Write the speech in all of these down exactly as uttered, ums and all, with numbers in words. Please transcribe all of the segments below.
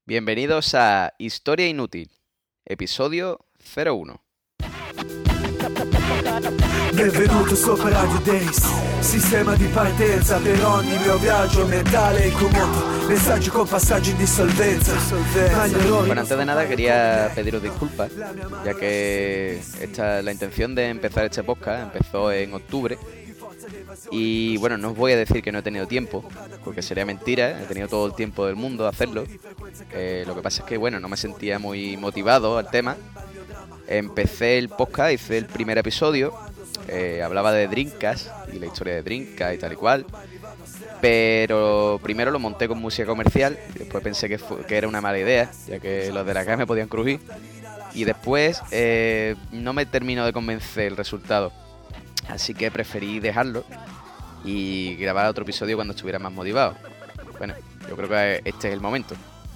Bienvenidos a Historia Inútil, episodio cero uno. Benvenuto sopra Radio Days, sistema di partenza per ogni mio viaggio mentale in commoto, messaggi con passaggi in dissolvenza. Bueno, antes de nada quería pediros disculpas, ya que esta, la intención de empezar este podcast empezó en octubre. Y bueno, no os voy a decir que no he tenido tiempo, porque sería mentira, he tenido todo el tiempo del mundo a hacerlo. Eh, lo que pasa es que bueno, no me sentía muy motivado al tema. Empecé el podcast, hice el primer episodio, eh, hablaba de Dreamcast y la historia de Dreamcast y tal y cual. Pero primero lo monté con música comercial, y después pensé que, fue, que era una mala idea, ya que los de la acá me podían crujir. Y después eh, no me terminó de convencer el resultado. Así que preferí dejarlo y grabar otro episodio cuando estuviera más motivado. Bueno, yo creo que este es el momento.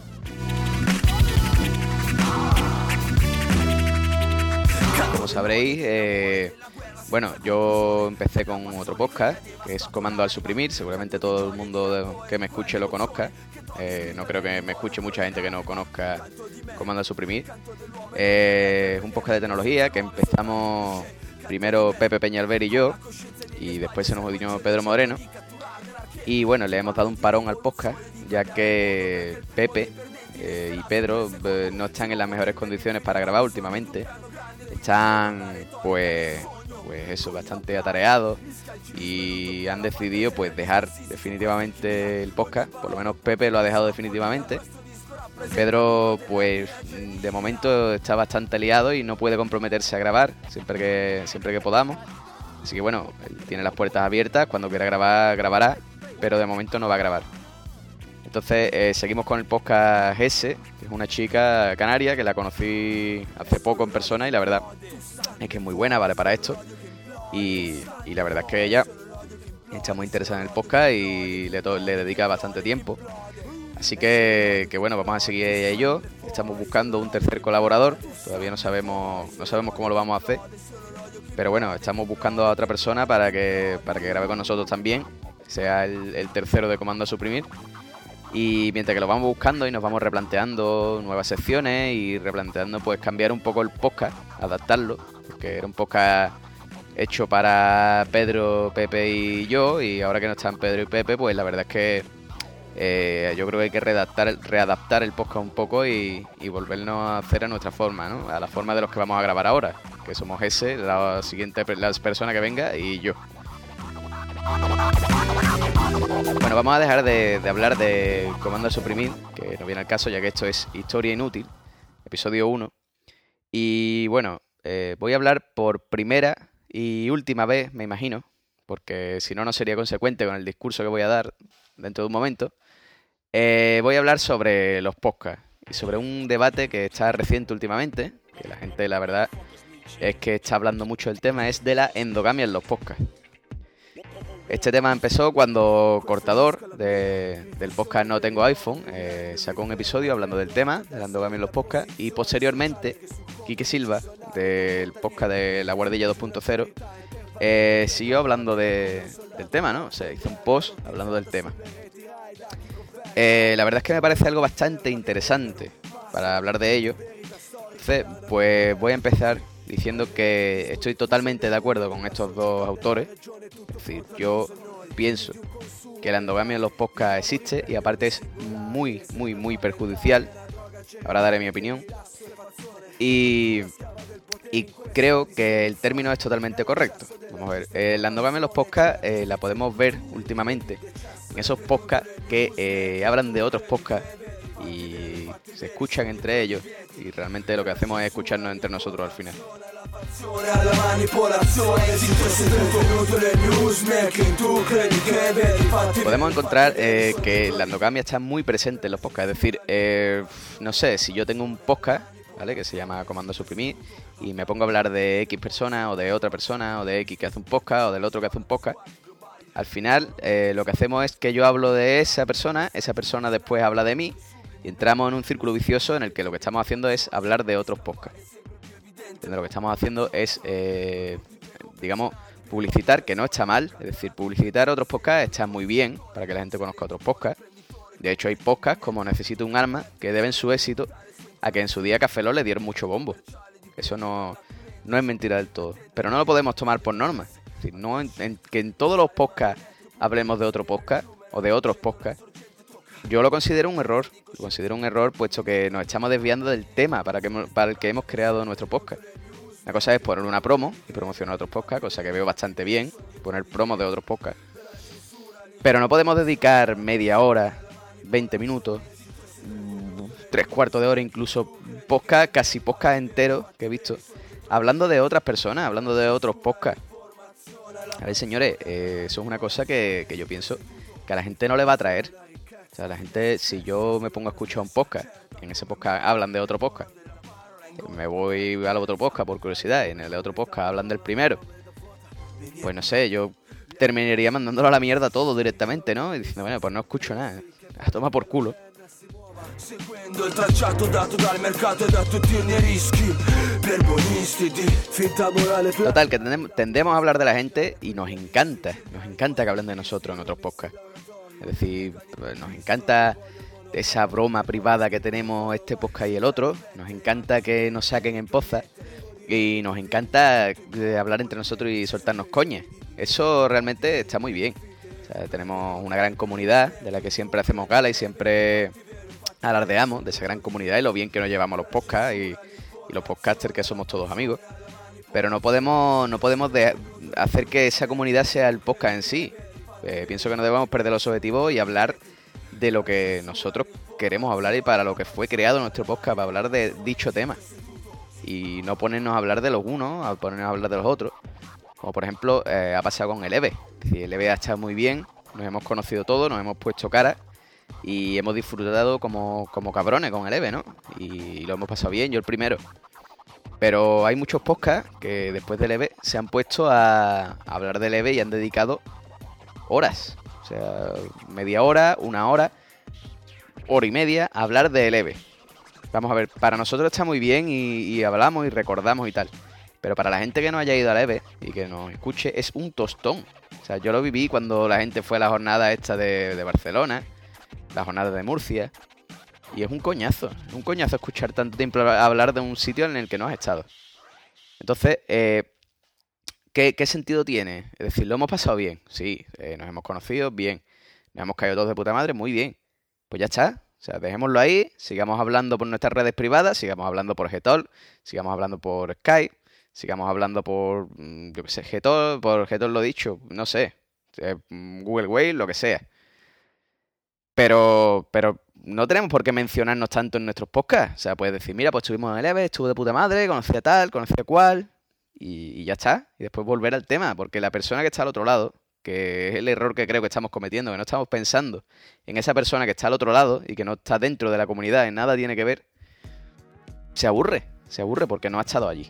Como sabréis, eh, bueno, yo empecé con otro podcast, que es Comando al Suprimir. Seguramente todo el mundo que me escuche lo conozca. Eh, no creo que me escuche mucha gente que no conozca Comando al Suprimir. Eh, es un podcast de tecnología que empezamos... Primero Pepe Peñalver y yo, y después se nos unió Pedro Moreno. Y bueno, le hemos dado un parón al podcast, ya que Pepe eh, y Pedro eh, no están en las mejores condiciones para grabar últimamente. Están, pues, pues eso, bastante atareados y han decidido pues dejar definitivamente el podcast. Por lo menos Pepe lo ha dejado definitivamente. Pedro, pues, de momento está bastante liado y no puede comprometerse a grabar siempre que siempre que podamos. Así que bueno, él tiene las puertas abiertas, cuando quiera grabar, grabará, pero de momento no va a grabar. Entonces, eh, seguimos con el podcast ese, que es una chica canaria que la conocí hace poco en persona y la verdad es que es muy buena, vale, para esto. Y, y la verdad es que ella está muy interesada en el podcast y le, to- le dedica bastante tiempo. Así que, que bueno, vamos a seguir ella y yo. Estamos buscando un tercer colaborador. Todavía no sabemos no sabemos cómo lo vamos a hacer. Pero bueno, estamos buscando a otra persona para que para que grabe con nosotros también. Sea el, el tercero de Comando a Suprimir. Y mientras que lo vamos buscando y nos vamos replanteando nuevas secciones y replanteando pues cambiar un poco el podcast, adaptarlo. Porque era un podcast hecho para Pedro, Pepe y yo. Y ahora que no están Pedro y Pepe, pues la verdad es que... Eh, yo creo que hay que redactar, readaptar el podcast un poco y, y volvernos a hacer a nuestra forma, ¿no? A la forma de los que vamos a grabar ahora, que somos ese, la siguiente la persona que venga y yo. Bueno, vamos a dejar de, de hablar de Comando a Suprimir, que no viene al caso ya que esto es Historia Inútil, episodio uno. Y bueno, eh, voy a hablar por primera y última vez, me imagino, porque si no, no sería consecuente con el discurso que voy a dar dentro de un momento. Eh, voy a hablar sobre los podcasts y sobre un debate que está reciente últimamente, que la gente, la verdad, es que está hablando mucho del tema, es de la endogamia en los podcasts. Este tema empezó cuando Cortador, de, del podcast No Tengo iPhone, eh, sacó un episodio hablando del tema, de la endogamia en los podcasts, y posteriormente, Quique Silva, del podcast de La Guardilla dos punto cero, eh, siguió hablando de, del tema, ¿no? O sea, hizo un post hablando del tema. Eh, la verdad es que me parece algo bastante interesante para hablar de ello. Entonces, pues voy a empezar diciendo que estoy totalmente de acuerdo con estos dos autores. Es decir, yo pienso que la endogamia en los podcasts existe y aparte es muy, muy, muy perjudicial. Ahora daré mi opinión. Y, y creo que el término es totalmente correcto. Vamos a ver, eh, la endogamia en los podcasts eh, la podemos ver últimamente en esos podcasts que eh, hablan de otros podcasts y se escuchan entre ellos y realmente lo que hacemos es escucharnos entre nosotros al final. Podemos encontrar eh, que la endogamia está muy presente en los podcasts, es decir, eh, no sé, si yo tengo un podcast, ¿vale?, que se llama Comando a Suprimir y me pongo a hablar de X persona o de otra persona o de X que hace un podcast o del otro que hace un podcast, al final eh, lo que hacemos es que yo hablo de esa persona, esa persona después habla de mí y entramos en un círculo vicioso en el que lo que estamos haciendo es hablar de otros podcasts. Lo que estamos haciendo es, eh, digamos, publicitar, que no está mal, es decir, publicitar otros podcasts está muy bien para que la gente conozca otros podcasts, De hecho, hay podcasts como Necesito un arma que deben su éxito a que en su día Café Lock le dieron mucho bombo. Eso no, no es mentira del todo. Pero no lo podemos tomar por norma. Es decir, no en, en, que en todos los podcasts hablemos de otro podcast o de otros podcasts. Yo lo considero un error. Lo considero un error puesto que nos estamos desviando del tema para, que, para el que hemos creado nuestro podcast. La cosa es poner una promo y promocionar otros podcasts, cosa que veo bastante bien, poner promos de otros podcasts. Pero no podemos dedicar media hora, veinte minutos, tres cuartos de hora, incluso podcast, casi podcast enteros que he visto, hablando de otras personas, hablando de otros podcasts. A ver, señores, eh, eso es una cosa que, que yo pienso que a la gente no le va a traer. O sea, la gente, si yo me pongo a escuchar un podcast, en ese podcast hablan de otro podcast, me voy al otro podcast por curiosidad, en el de otro podcast hablan del primero, pues no sé, yo terminaría mandándolo a la mierda todo directamente, ¿no? Y diciendo, bueno, pues no escucho nada, a toma por culo. Total, que tendemos, tendemos a hablar de la gente y nos encanta, nos encanta que hablen de nosotros en otros podcasts. Es decir, pues nos encanta esa broma privada que tenemos este podcast y el otro, nos encanta que nos saquen en poza y nos encanta hablar entre nosotros y soltarnos coñas. Eso realmente está muy bien. O sea, tenemos una gran comunidad de la que siempre hacemos gala y siempre alardeamos de esa gran comunidad y lo bien que nos llevamos los podcasts y, y los podcasters que somos todos amigos. Pero no podemos no podemos de hacer que esa comunidad sea el podcast en sí. Eh, pienso que no debemos perder los objetivos y hablar de lo que nosotros queremos hablar y para lo que fue creado nuestro podcast, para hablar de dicho tema. Y no ponernos a hablar de los unos, a ponernos a hablar de los otros. Como por ejemplo, eh, ha pasado con el E V E. Es decir, el E V E ha estado muy bien, nos hemos conocido todos, nos hemos puesto cara y hemos disfrutado como, como cabrones con el E V E, ¿no? Y lo hemos pasado bien, yo el primero. Pero hay muchos podcasts que después del E V E se han puesto a, a hablar del E V E y han dedicado horas. O sea, media hora, una hora, hora y media a hablar del E V E. Vamos a ver, para nosotros está muy bien y, y hablamos y recordamos y tal. Pero para la gente que no haya ido al E V E y que nos escuche es un tostón. O sea, yo lo viví cuando la gente fue a la jornada esta de, de Barcelona, la jornada de Murcia. Y es un coñazo, es un coñazo escuchar tanto tiempo hablar de un sitio en el que no has estado. Entonces, eh, ¿qué, ¿qué sentido tiene? Es decir, lo hemos pasado bien, sí, eh, nos hemos conocido bien, nos hemos caído todos de puta madre, muy bien. Pues ya está, o sea, dejémoslo ahí, sigamos hablando por nuestras redes privadas, sigamos hablando por Gtalk, sigamos hablando por Skype, sigamos hablando por, yo qué sé, Gtalk, por Gtalk lo dicho, no sé, eh, Google Wave, lo que sea. Pero, pero no tenemos por qué mencionarnos tanto en nuestros podcasts. O sea, puedes decir, mira, pues estuvimos en el E V E, estuve de puta madre, conocí a tal, conocí a cual, y, y ya está. Y después volver al tema, porque la persona que está al otro lado, que es el error que creo que estamos cometiendo, que no estamos pensando en esa persona que está al otro lado y que no está dentro de la comunidad, en nada tiene que ver, se aburre, se aburre porque no ha estado allí.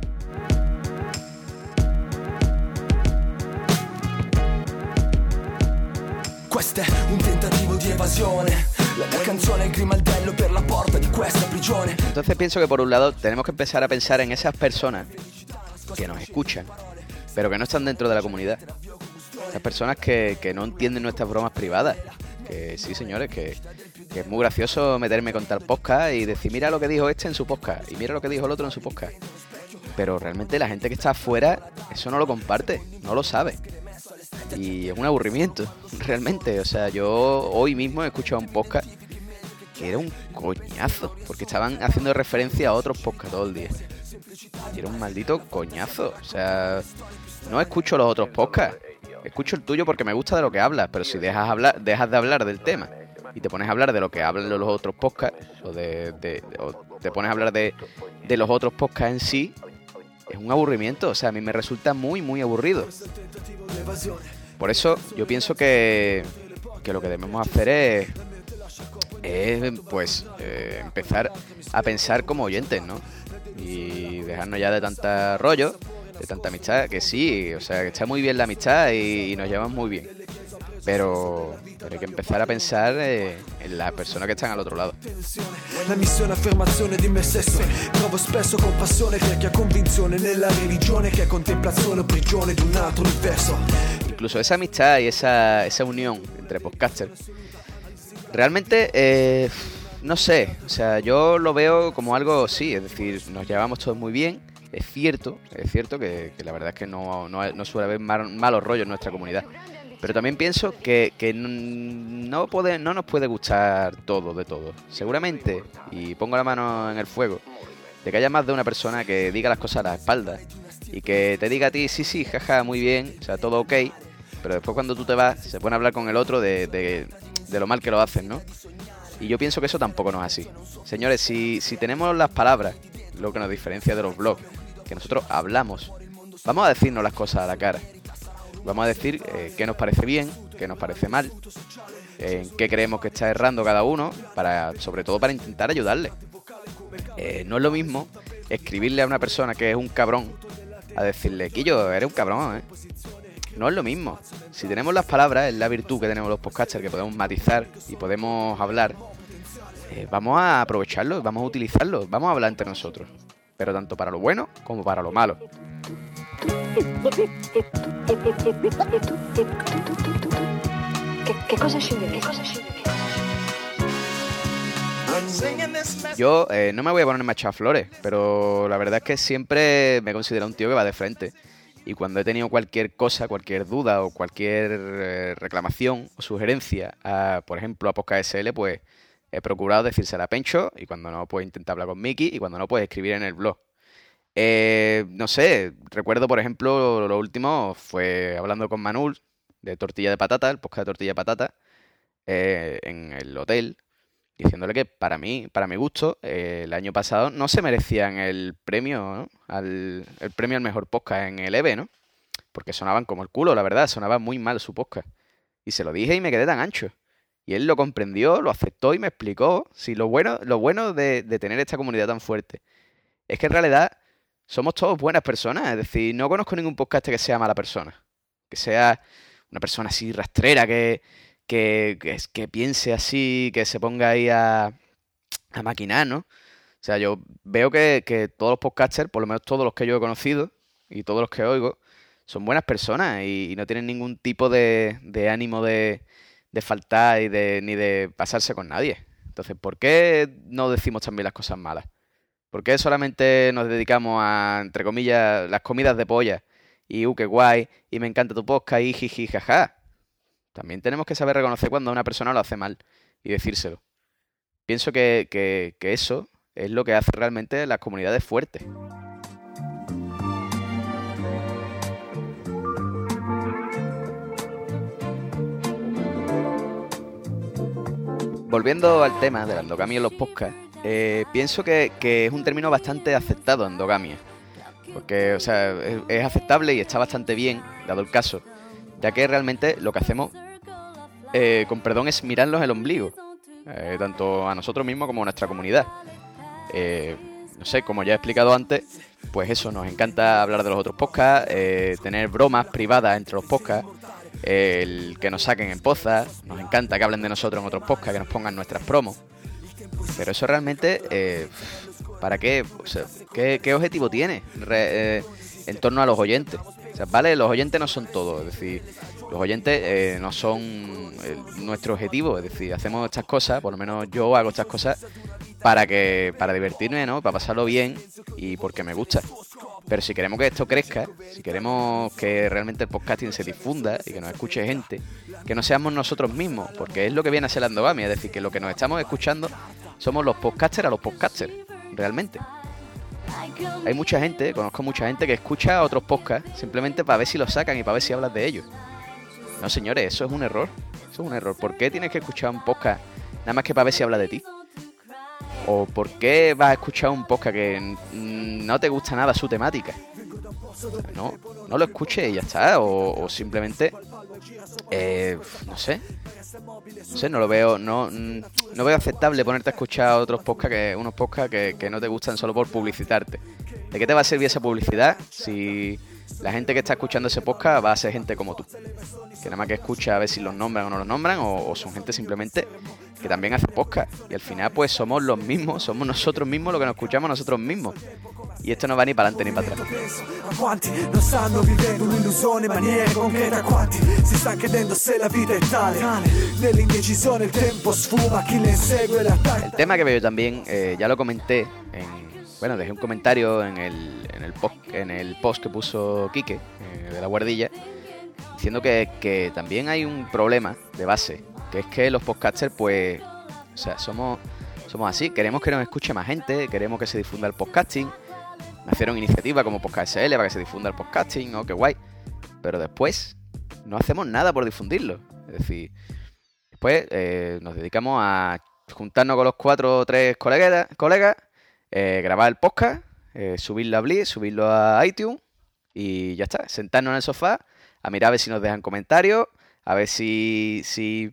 Questo è un tentativo di evasione. La mia canzone è il grimaldello per la porta di questa prigione. Entonces pienso que por un lado tenemos que empezar a pensar en esas personas que nos escuchan, pero que no están dentro de la comunidad. Esas personas que, que no entienden nuestras bromas privadas. Que sí, señores, que, que es muy gracioso meterme con tal podcast y decir, mira lo que dijo este en su podcast y mira lo que dijo el otro en su podcast. Pero realmente la gente que está afuera eso no lo comparte, no lo sabe. Y es un aburrimiento, realmente. O sea, yo hoy mismo he escuchado un podcast que era un coñazo, porque estaban haciendo referencia a otros podcasts todo el día. Y era un maldito coñazo. O sea, no escucho los otros podcasts. Escucho el tuyo porque me gusta de lo que hablas, pero si dejas hablar, dejas de hablar del tema y te pones a hablar de lo que hablan los otros podcasts, o, de, de, o te pones a hablar de, de los otros podcasts en sí, es un aburrimiento. O sea, a mí me resulta muy, muy aburrido. Por eso yo pienso que, que lo que debemos hacer es, es pues, eh, empezar a pensar como oyentes, ¿no? Y dejarnos ya de tanta rollo, de tanta amistad, que sí, o sea, que está muy bien la amistad y, y nos llevamos muy bien. Pero, pero hay que empezar a pensar eh, en las personas che stanno all'altro lato. La missione affermazione di me stesso. Provo spesso compassione per chi ha convinzione nella religione che è contemplazione o prigione di un altro universo. Incluso esa amistad y esa, esa unión entre podcasters realmente, eh, no sé, o sea, yo lo veo como algo, sí, es decir, nos llevamos todos muy bien, es cierto, es cierto que, que la verdad es que no, no, no suele haber mal, malos rollos en nuestra comunidad, pero también pienso que, que no, puede, no nos puede gustar todo de todo, seguramente, y pongo la mano en el fuego, de que haya más de una persona que diga las cosas a las espaldas y que te diga a ti, sí, sí, jaja, muy bien, o sea, todo ok, pero después cuando tú te vas se pone a hablar con el otro de, de, de lo mal que lo hacen, ¿no? Y yo pienso que eso tampoco no es así. Señores, si, si tenemos las palabras, lo que nos diferencia de los blogs, que nosotros hablamos, vamos a decirnos las cosas a la cara. Vamos a decir eh, qué nos parece bien, qué nos parece mal, en eh, qué creemos que está errando cada uno, para, sobre todo para intentar ayudarle. Eh, no es lo mismo escribirle a una persona que es un cabrón a decirle, Quillo, eres un cabrón, ¿eh? No es lo mismo. Si tenemos las palabras, es la virtud que tenemos los podcasters, que podemos matizar y podemos hablar, eh, vamos a aprovecharlo, vamos a utilizarlo, vamos a hablar entre nosotros, pero tanto para lo bueno como para lo malo. ¿Qué, qué cosa sigue? ¿Qué cosa sigue? Yo eh, no me voy a poner a echar flores, pero la verdad es que siempre me he considerado un tío que va de frente. Y cuando he tenido cualquier cosa, cualquier duda o cualquier eh, reclamación o sugerencia, a, por ejemplo, a Podcast S L, pues he procurado decírsela a Pencho, y cuando no, pues intentar hablar con Miki, y cuando no, pues escribir en el blog. Eh, no sé, recuerdo, por ejemplo, lo último fue hablando con Manul de Tortilla de Patata, el podcast de Tortilla de Patata, eh, en el hotel, diciéndole que para mí, para mi gusto, eh, el año pasado no se merecían el premio, ¿no? al, el premio al mejor podcast en el E B E, ¿no? Porque sonaban como el culo, la verdad, sonaba muy mal su podcast. Y se lo dije y me quedé tan ancho. Y él lo comprendió, lo aceptó y me explicó. Sí, lo bueno, lo bueno de, de tener esta comunidad tan fuerte es que en realidad somos todos buenas personas. Es decir, no conozco ningún podcast que sea mala persona. Que sea una persona así rastrera, que... Que, que, que piense así, que se ponga ahí a, a maquinar, ¿no? O sea, yo veo que, que todos los podcasters, por lo menos todos los que yo he conocido y todos los que oigo, son buenas personas y, y no tienen ningún tipo de, de ánimo de, de faltar y de, ni de pasarse con nadie. Entonces, ¿por qué no decimos también las cosas malas? ¿Por qué solamente nos dedicamos a, entre comillas, las comidas de polla? Y, uh, qué guay, y me encanta tu podcast, y jiji, jaja. También tenemos que saber reconocer cuando una persona lo hace mal y decírselo. Pienso que, que, que eso es lo que hace realmente las comunidades fuertes. Volviendo al tema de la endogamia en los podcasts, eh, pienso que, que es un término bastante aceptado, endogamia. Porque, o sea, es, es aceptable y está bastante bien, dado el caso, ya que realmente lo que hacemos, eh, con perdón, es mirarnos el ombligo, eh, tanto a nosotros mismos como a nuestra comunidad. Eh, no sé, como ya he explicado antes, pues eso, nos encanta hablar de los otros podcasts, eh, tener bromas privadas entre los podcasts, eh, el que nos saquen en pozas, nos encanta que hablen de nosotros en otros podcasts, que nos pongan nuestras promos. Pero eso realmente, eh, ¿para qué? O sea, ¿qué, qué objetivo tiene Re, eh, en torno a los oyentes? O sea, vale, los oyentes no son todo, es decir, los oyentes eh, no son eh, nuestro objetivo, es decir, hacemos estas cosas, por lo menos yo hago estas cosas para que para divertirme, ¿no? Para pasarlo bien y porque me gusta. Pero si queremos que esto crezca, si queremos que realmente el podcasting se difunda y que nos escuche gente, que no seamos nosotros mismos, porque es lo que viene a ser la endogamia, es decir, que lo que nos estamos escuchando somos los podcasters a los podcasters, realmente. Hay mucha gente, conozco mucha gente que escucha a otros podcasts simplemente para ver si los sacan y para ver si hablas de ellos. No, señores, eso es un error. Eso es un error. ¿Por qué tienes que escuchar un podcast nada más que para ver si habla de ti? ¿O por qué vas a escuchar un podcast que no te gusta nada su temática? O sea, no, no lo escuches y ya está. O, o simplemente, eh, no sé, no sé, no lo veo, no, no veo aceptable ponerte a escuchar otros podcasts, que, unos podcasts que, que no te gustan solo por publicitarte. ¿De qué te va a servir esa publicidad si la gente que está escuchando ese podcast va a ser gente como tú? Que nada más que escucha a ver si los nombran o no los nombran, o, o son gente simplemente que también hace podcast. Y al final pues somos los mismos, somos nosotros mismos los que nos escuchamos nosotros mismos. Y esto no va ni para adelante ni para atrás. A quanti non stanno vivendo un'illusione in maniera concreta, quanti si stanno chiedendo se la vita è tale. Nell'indecisione il tempo sfuma, chi le insegue la taglia. El tema que veo también, eh, ya lo comenté en... Bueno, dejé un comentario en el, en el, post, en el post que puso Quique, eh, de La Guardilla, diciendo que, que también hay un problema de base, que es que los podcasters, pues, o sea, somos, somos así, queremos que nos escuche más gente, queremos que se difunda el podcasting, nacieron iniciativas como Podcast S L para que se difunda el podcasting, oh, qué guay, pero después no hacemos nada por difundirlo, es decir, después eh, nos dedicamos a juntarnos con los cuatro o tres colegas, colegas Eh, grabar el podcast, eh, subirlo a Blitz, subirlo a iTunes y ya está, sentarnos en el sofá a mirar a ver si nos dejan comentarios, a ver si si,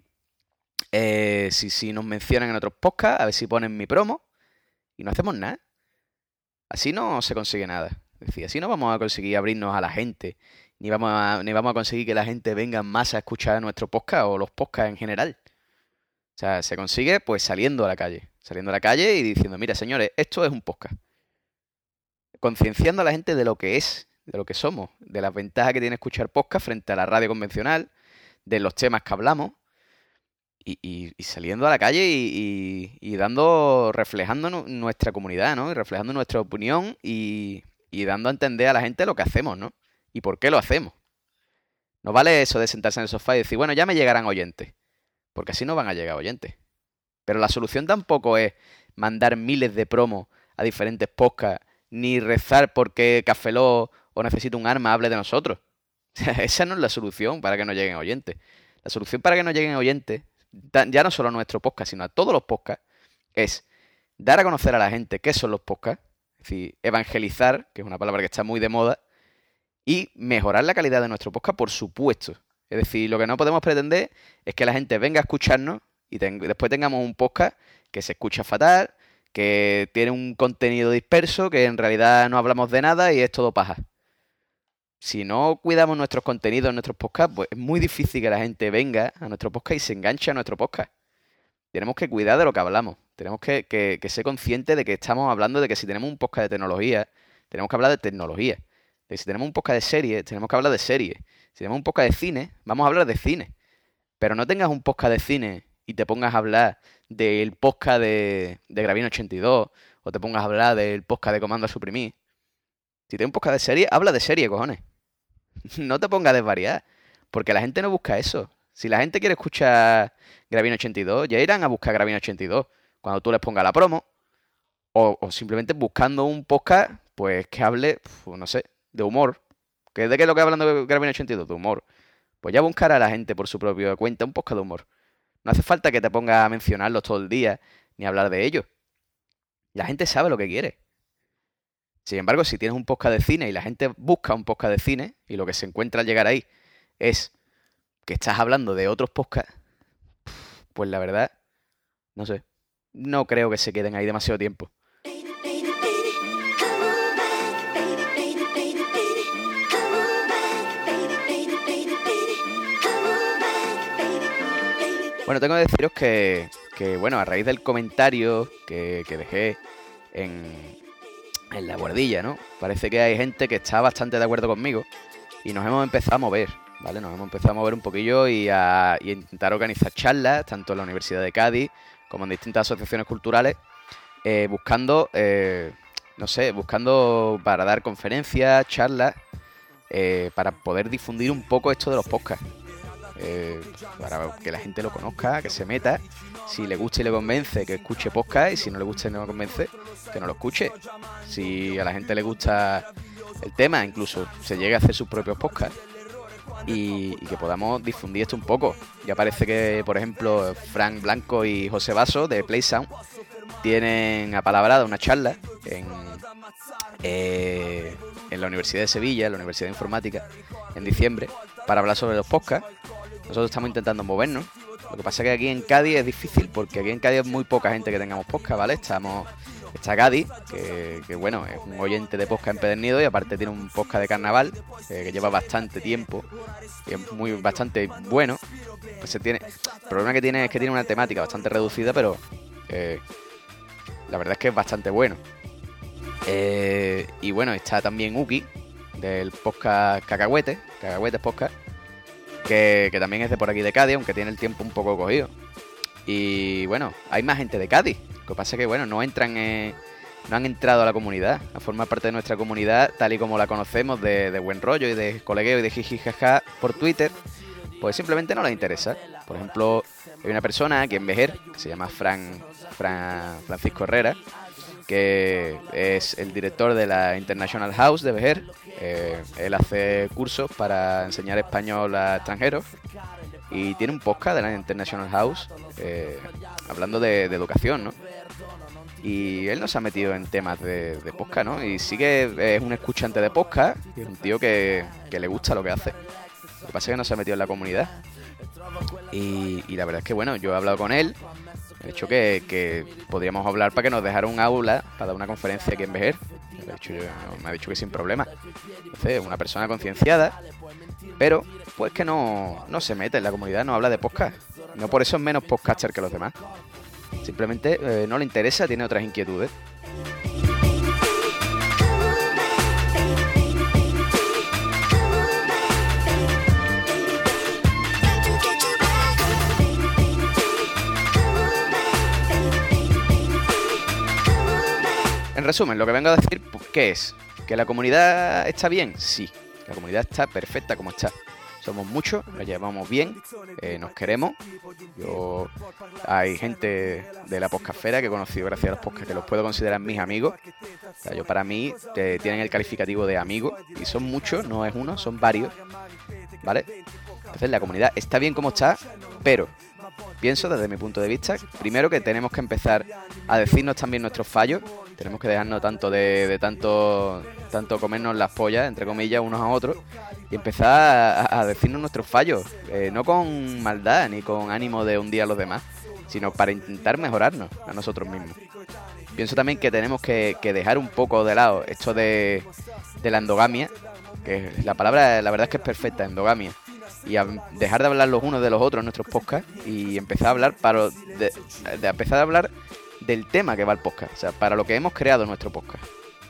eh, si si nos mencionan en otros podcasts, a ver si ponen mi promo y no hacemos nada. Así no se consigue nada. Es decir, así no vamos a conseguir abrirnos a la gente, ni vamos a, ni vamos a conseguir que la gente venga en masa a escuchar nuestro podcast o los podcasts en general. O sea, se consigue pues saliendo a la calle. Saliendo a la calle y diciendo, mira, señores, esto es un podcast. Concienciando a la gente de lo que es, de lo que somos, de las ventajas que tiene escuchar podcast frente a la radio convencional, de los temas que hablamos, y, y, y saliendo a la calle y, y, y dando, reflejando nuestra comunidad, ¿no? Y reflejando nuestra opinión y, y dando a entender a la gente lo que hacemos, ¿no? Y por qué lo hacemos. No vale eso de sentarse en el sofá y decir, bueno, ya me llegarán oyentes, porque así no van a llegar oyentes. Pero la solución tampoco es mandar miles de promos a diferentes podcasts, ni rezar porque Café Lock o Necesito un Arma hable de nosotros. Esa no es la solución para que nos lleguen oyentes. La solución para que nos lleguen oyentes, ya no solo a nuestro podcast, sino a todos los podcasts, es dar a conocer a la gente qué son los podcasts, es decir, evangelizar, que es una palabra que está muy de moda, y mejorar la calidad de nuestro podcast, por supuesto. Es decir, lo que no podemos pretender es que la gente venga a escucharnos y ten- después tengamos un podcast que se escucha fatal, que tiene un contenido disperso, que en realidad no hablamos de nada y es todo paja. Si no cuidamos nuestros contenidos, nuestros podcasts, pues es muy difícil que la gente venga a nuestro podcast y se enganche a nuestro podcast. Tenemos que cuidar de lo que hablamos. Tenemos que, que, que ser conscientes de que estamos hablando de que si tenemos un podcast de tecnología, tenemos que hablar de tecnología. De que si tenemos un podcast de series, tenemos que hablar de series. Si tenemos un podcast de cine, vamos a hablar de cine. Pero no tengas un podcast de cine y te pongas a hablar del podcast de, de Gravina ochenta y dos o te pongas a hablar del podcast de Comando a Suprimir. Si tienes un podcast de serie, habla de serie, cojones. No te pongas a desvariar, porque la gente no busca eso. Si la gente quiere escuchar Gravina ochenta y dos, ya irán a buscar Gravina ochenta y dos cuando tú les pongas la promo, o, o simplemente buscando un podcast pues que hable, pues, no sé, de humor. ¿De qué es lo que hablan de Gravina ochenta y dos? De humor. Pues ya buscará a la gente por su propia cuenta un podcast de humor. No hace falta que te pongas a mencionarlos todo el día, ni hablar de ellos. La gente sabe lo que quiere. Sin embargo, si tienes un podcast de cine y la gente busca un podcast de cine, y lo que se encuentra al llegar ahí es que estás hablando de otros podcasts, pues la verdad, no sé, no creo que se queden ahí demasiado tiempo. Bueno, tengo que deciros que, que bueno, a raíz del comentario que, que dejé en, en La Guardilla, ¿no? Parece que hay gente que está bastante de acuerdo conmigo y nos hemos empezado a mover, ¿vale? Nos hemos empezado a mover un poquillo y a, y a intentar organizar charlas, tanto en la Universidad de Cádiz como en distintas asociaciones culturales, eh, buscando, eh, no sé, buscando para dar conferencias, charlas, eh, para poder difundir un poco esto de los podcasts. Eh, para que la gente lo conozca, que se meta, si le gusta y le convence, que escuche podcast, y si no le gusta y no le convence, que no lo escuche. Si a la gente le gusta el tema, incluso se llegue a hacer sus propios podcasts y, y que podamos difundir esto un poco. Ya parece que, por ejemplo, Frank Blanco y José Basso de Play Sound tienen apalabrada una charla en, eh, en la Universidad de Sevilla, en la Universidad de Informática, en diciembre, para hablar sobre los podcasts. Nosotros estamos intentando movernos. Lo que pasa es que aquí en Cádiz es difícil, porque aquí en Cádiz hay muy poca gente que tengamos podcast, ¿vale? Estamos, está Cádiz, que, que bueno, es un oyente de podcast empedernido y aparte tiene un podcast de carnaval eh, que lleva bastante tiempo y es muy bastante bueno. Pues se tiene, el problema que tiene es que tiene una temática bastante reducida, pero eh, la verdad es que es bastante bueno. Eh, y bueno, está también Uki, del podcast Cacahuete, Cacahuetes Podcast, que, que también es de por aquí de Cádiz, aunque tiene el tiempo un poco cogido. Y bueno, hay más gente de Cádiz. Lo que pasa es que bueno, no entran en, no han entrado a la comunidad, a formar parte de nuestra comunidad, tal y como la conocemos, de, de buen rollo y de colegueo y de jiji jaja por Twitter. Pues simplemente no les interesa. Por ejemplo, hay una persona aquí en Vejer que se llama Fran, Fran Francisco Herrera, que es el director de la International House de Vejer. Eh, él hace cursos para enseñar español a extranjeros y tiene un podcast de la International House eh, hablando de, de educación, ¿no? Y él no se ha metido en temas de, de podcast, ¿no? Y sí que es un escuchante de podcast y es un tío que, que le gusta lo que hace. Lo que pasa es que no se ha metido en la comunidad. Y, y la verdad es que, bueno, yo he hablado con él. He dicho que, que podríamos hablar para que nos dejara un aula para dar una conferencia aquí en Vejer. Me ha dicho, me ha dicho que sin problema. Entonces, una persona concienciada, pero pues que no, no se mete en la comunidad, no habla de podcast. No por eso es menos podcaster que los demás. Simplemente eh, no le interesa, tiene otras inquietudes. En resumen, lo que vengo a decir, ¿qué es? ¿Que la comunidad está bien? Sí, la comunidad está perfecta como está. Somos muchos, nos llevamos bien, eh, nos queremos. Yo hay gente de la podcastfera que he conocido gracias a los podcasts que los puedo considerar mis amigos. O sea, yo para mí te, tienen el calificativo de amigo y son muchos, no es uno, son varios, ¿vale? Entonces la comunidad está bien como está, pero pienso desde mi punto de vista, primero que tenemos que empezar a decirnos también nuestros fallos. Tenemos que dejarnos tanto de, de tanto, tanto comernos las pollas, entre comillas, unos a otros, y empezar a, a decirnos nuestros fallos, eh, no con maldad ni con ánimo de hundir a los demás, sino para intentar mejorarnos a nosotros mismos. Pienso también que tenemos que, que dejar un poco de lado esto de, de la endogamia, que la palabra, la verdad es que es perfecta, endogamia, y a dejar de hablar los unos de los otros en nuestros podcasts y empezar a hablar para de, de empezar a hablar del tema que va el podcast, o sea, para lo que hemos creado nuestro podcast.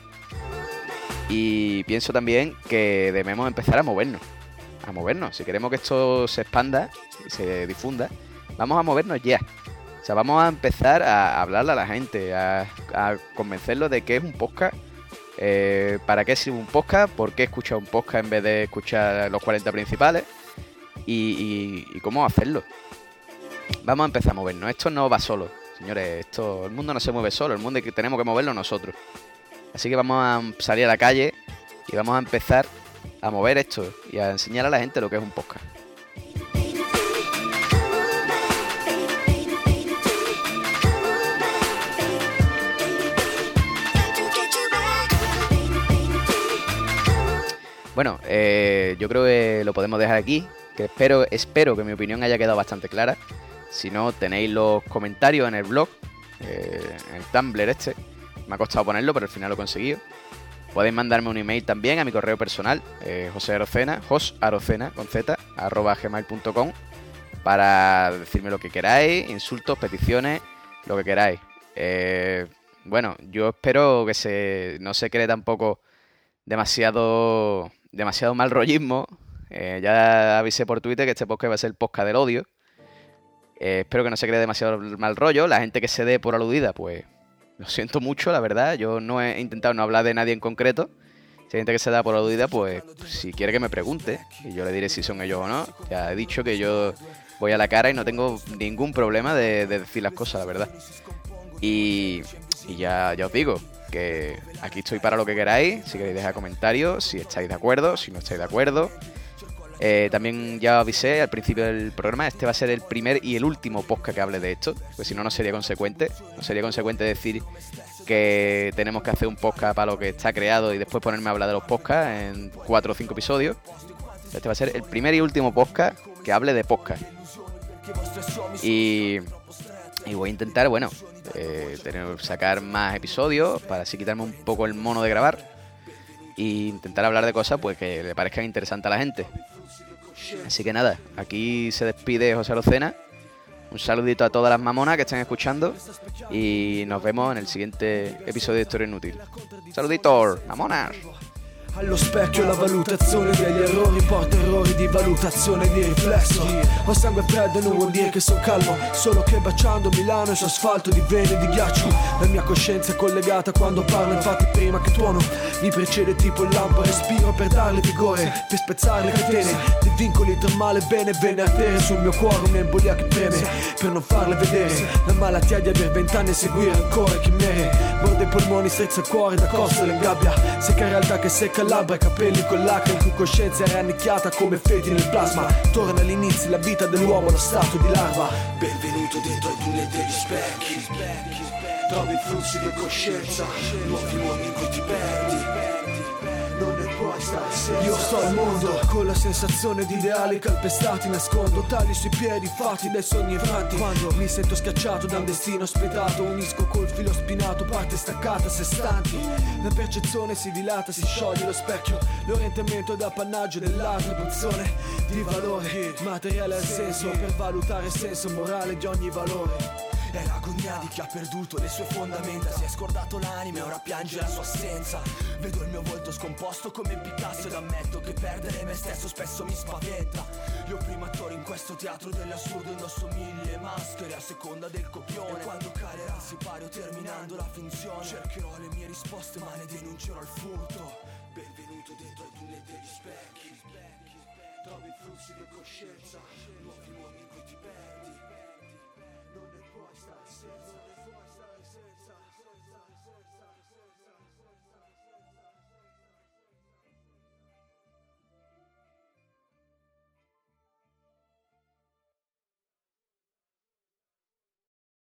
Y pienso también que debemos empezar a movernos, a movernos. Si queremos que esto se expanda y se difunda, vamos a movernos ya. O sea, vamos a empezar a hablarle a la gente, a, a convencerlos de que es un podcast, eh, para qué sirve un podcast, por qué escuchar un podcast en vez de escuchar los cuarenta principales y, y, y cómo hacerlo. Vamos a empezar a movernos, esto no va solo. Señores, esto, el mundo no se mueve solo, el mundo que tenemos que moverlo nosotros. Así que vamos a salir a la calle y vamos a empezar a mover esto y a enseñar a la gente lo que es un podcast. Bueno, eh, yo creo que lo podemos dejar aquí, que espero, espero que mi opinión haya quedado bastante clara. Si no, tenéis los comentarios en el blog, eh, en el Tumblr este. Me ha costado ponerlo, pero al final lo he conseguido. Podéis mandarme un email también a mi correo personal, eh, José Arocena, josarocena, con z, arroba gmail punto com, para decirme lo que queráis, insultos, peticiones, lo que queráis. Eh, bueno, yo espero que se no se cree tampoco demasiado, demasiado mal rollismo. Eh, ya avisé por Twitter que este podcast va a ser el podcast del odio. Eh, espero que no se cree demasiado mal rollo. La gente que se dé por aludida, pues lo siento mucho, la verdad. Yo no he intentado no hablar de nadie en concreto. Si hay gente que se da por aludida, pues si quiere que me pregunte y yo le diré si son ellos o no. Ya he dicho que yo voy a la cara y no tengo ningún problema de, de decir las cosas, la verdad. Y, y ya, ya os digo que aquí estoy para lo que queráis. Si queréis dejar comentarios, si estáis de acuerdo, si no estáis de acuerdo. Eh, también ya avisé al principio del programa, este va a ser el primer y el último podcast que hable de esto, pues si no, no sería consecuente. No sería consecuente decir que tenemos que hacer un podcast para lo que está creado y después ponerme a hablar de los podcasts en cuatro o cinco episodios. Este va a ser el primer y último podcast que hable de podcast. Y, y voy a intentar, bueno, eh, tener, sacar más episodios para así quitarme un poco el mono de grabar e intentar hablar de cosas pues que le parezcan interesantes a la gente. Así que nada, aquí se despide José Arocena. Un saludito a todas las mamonas que estén escuchando y nos vemos en el siguiente episodio de Historia Inútil. Saluditos, mamonas. Allo specchio la valutazione degli errori porta errori di valutazione di riflesso. Ho sangue freddo e non vuol dire che sono calmo, solo che baciando Milano e su asfalto di vene di ghiaccio. La mia coscienza è collegata quando parlo, infatti prima che tuono mi precede tipo il lampo. Respiro per darle vigore, per spezzare le catene dei vincoli tra male e bene. Venne artere sul mio cuore un'embolia che preme per non farle vedere la malattia di aver vent'anni e seguire ancora chimere. Morde i polmoni, strizza il cuore da costole in gabbia, secca realtà che secca labbra e capelli con l'acqua in cui coscienza è rannicchiata come feti nel plasma. Torna all'inizio la vita dell'uomo, lo stato di larva. Benvenuto dentro ai tunnel degli specchi. Trovi i flussi di coscienza, nuovi mondi in cui ti perdi. Non ne puoi stare senza. Io sto al mondo con la sensazione di ideali calpestati, nascondo tagli sui piedi fatti dai sogni infranti. Quando mi sento schiacciato da un destino spiedato, unisco col filo spinato parte staccata a sé stanti. La percezione si dilata, si scioglie lo specchio, l'orientamento è d'appannaggio dell'attribuzione di valore materiale al senso per valutare il senso morale di ogni valore. È l'agonia di chi ha perduto le sue fondamenta, si è scordato l'anima e ora piange la sua assenza. Vedo il mio volto scomposto come Picasso ed ammetto che perdere me stesso spesso mi spaventa. Io primo attore in questo teatro dell'assurdo, indosso mille maschere a seconda del copione. E quando calerà il sipario terminando la finzione, cercherò le mie risposte ma ne denuncerò il furto. Benvenuto dentro ai tunnel degli specchi.